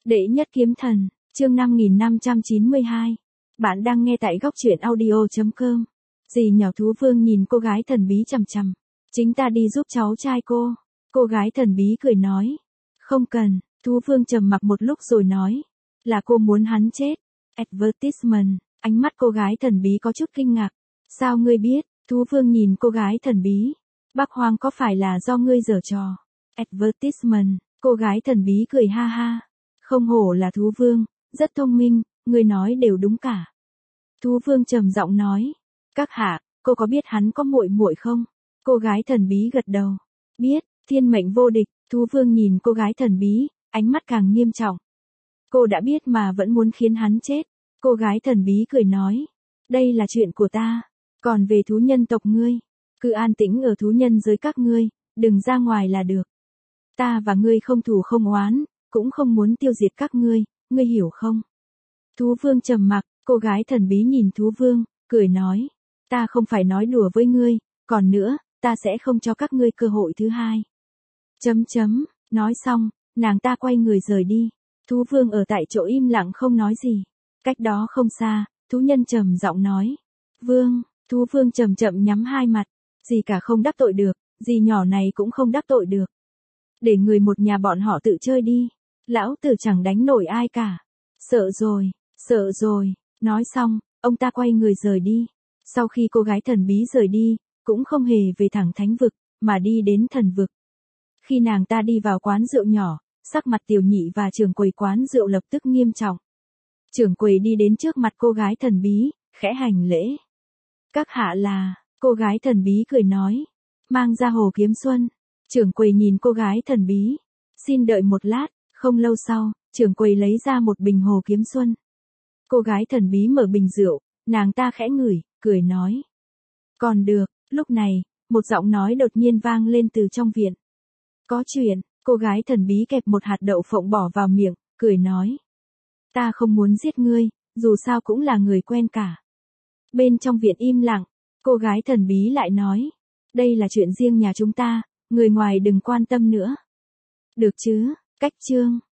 Đệ nhất kiếm thần, chương 5592. Bạn đang nghe tại góc truyện audio.com. Dì nhỏ thú vương nhìn cô gái thần bí chằm chằm. Chính ta đi giúp cháu trai cô. Cô gái thần bí cười nói. Không cần, thú vương trầm mặc một lúc rồi nói. Là cô muốn hắn chết. Advertisement, ánh mắt cô gái thần bí có chút kinh ngạc. Sao ngươi biết? Thú vương nhìn cô gái thần bí. Bác Hoang có phải là do ngươi giở trò? Advertisement, cô gái thần bí cười ha ha. Không hổ là thú vương, rất thông minh, ngươi nói đều đúng cả. Thú vương trầm giọng nói. Các hạ, cô có biết hắn có muội muội không? Cô gái thần bí gật đầu. Biết, thiên mệnh vô địch. Thú vương nhìn cô gái thần bí, ánh mắt càng nghiêm trọng. Cô đã biết mà vẫn muốn khiến hắn chết. Cô gái thần bí cười nói. Đây là chuyện của ta. Còn về thú nhân tộc ngươi, cứ an tĩnh ở thú nhân giới các ngươi, đừng ra ngoài là được. Ta và ngươi không thù không oán, cũng không muốn tiêu diệt các ngươi hiểu không? Thú vương trầm mặc, cô gái thần bí nhìn thú vương, cười nói. Ta không phải nói đùa với ngươi, còn nữa, ta sẽ không cho các ngươi cơ hội thứ hai. Nói xong, nàng ta quay người rời đi. Thú vương ở tại chỗ im lặng không nói gì. Cách đó không xa, thú nhân trầm giọng nói. Vương, thú vương chậm chậm nhắm hai mặt. Gì cả không đắc tội được, gì nhỏ này cũng không đắc tội được. Để người một nhà bọn họ tự chơi đi. Lão tử chẳng đánh nổi ai cả. Sợ rồi. Nói xong, ông ta quay người rời đi. Sau khi cô gái thần bí rời đi, cũng không hề về thẳng thánh vực, mà đi đến thần vực. Khi nàng ta đi vào quán rượu nhỏ, sắc mặt tiểu nhị và trưởng quầy quán rượu lập tức nghiêm trọng. Trưởng quầy đi đến trước mặt cô gái thần bí, khẽ hành lễ. Các hạ là, cô gái thần bí cười nói. Mang ra hồ kiếm xuân. Trưởng quầy nhìn cô gái thần bí. Xin đợi một lát, không lâu sau, trưởng quầy lấy ra một bình hồ kiếm xuân. Cô gái thần bí mở bình rượu, nàng ta khẽ ngửi, cười nói. Còn được, lúc này, một giọng nói đột nhiên vang lên từ trong viện. Có chuyện, cô gái thần bí kẹp một hạt đậu phộng bỏ vào miệng, cười nói. Ta không muốn giết ngươi, dù sao cũng là người quen cả. Bên trong viện im lặng, cô gái thần bí lại nói. Đây là chuyện riêng nhà chúng ta, người ngoài đừng quan tâm nữa. Được chứ, cách chương.